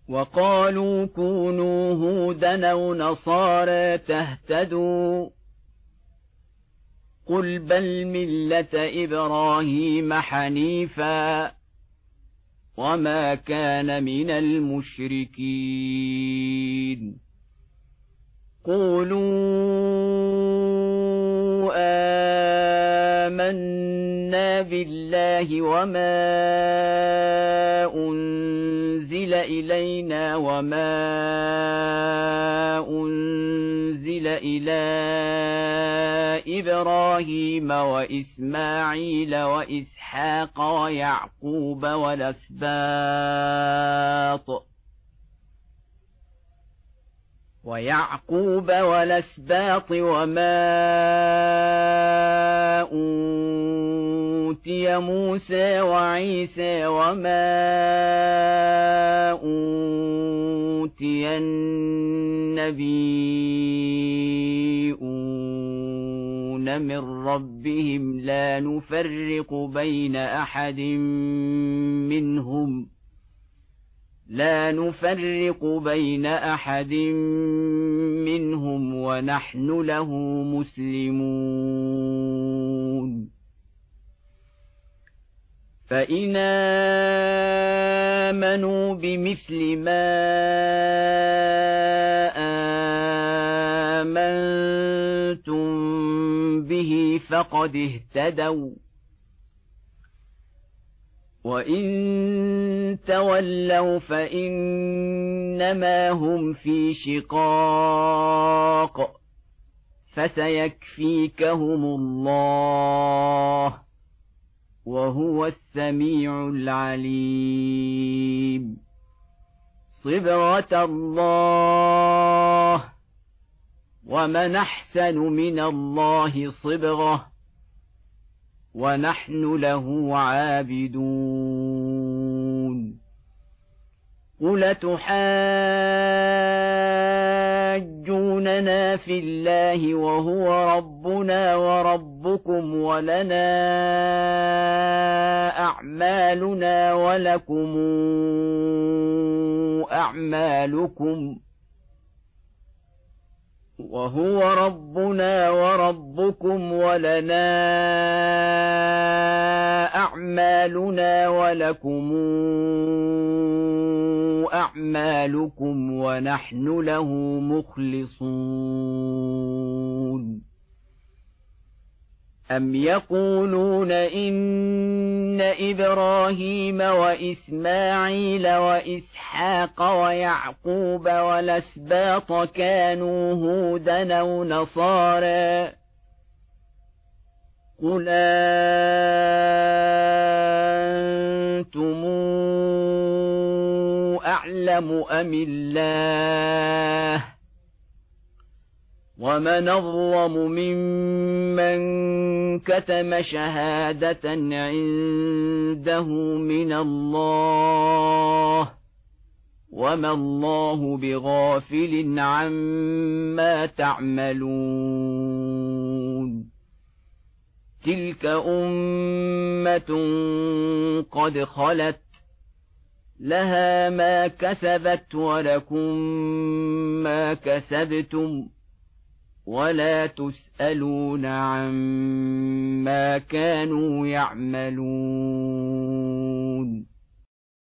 وقالوا كونوا هودا أو نصارى تهتدوا قل بل ملة إبراهيم حنيفا وما كان من المشركين قولوا آمنا بالله وما أنزل إلينا وما أنزل إلى إبراهيم وإسماعيل وإسحاق ويعقوب والأسباط وما أوتي موسى وعيسى وما أوتي النبيون من ربهم لا نفرق بين أحد منهم ونحن له مسلمون فإن آمنوا بمثل ما آمنتم به فقد اهتدوا وإن تولوا فإنما هم في شقاق فسيكفيكهم الله وهو السميع العليم صبغة الله ومن أحسن من الله صبغة ونحن له عابدون قل تحاجوننا في الله وهو ربنا وربكم ولنا أعمالنا ولكم أعمالكم وهو ربنا وربكم ولنا أعمالنا ولكم أعمالكم ونحن له مخلصون أم يقولون إن إبراهيم وإسماعيل وإسحاق ويعقوب والأسباط كانوا هودا أو نصارى قل أنتم أعلم أم الله ومن أظلم ممن كتم شهادة عنده من الله وما الله بغافل عما تعملون تلك أمة قد خلت لها ما كسبت ولكم ما كسبتم ولا تسألون عما كانوا يعملون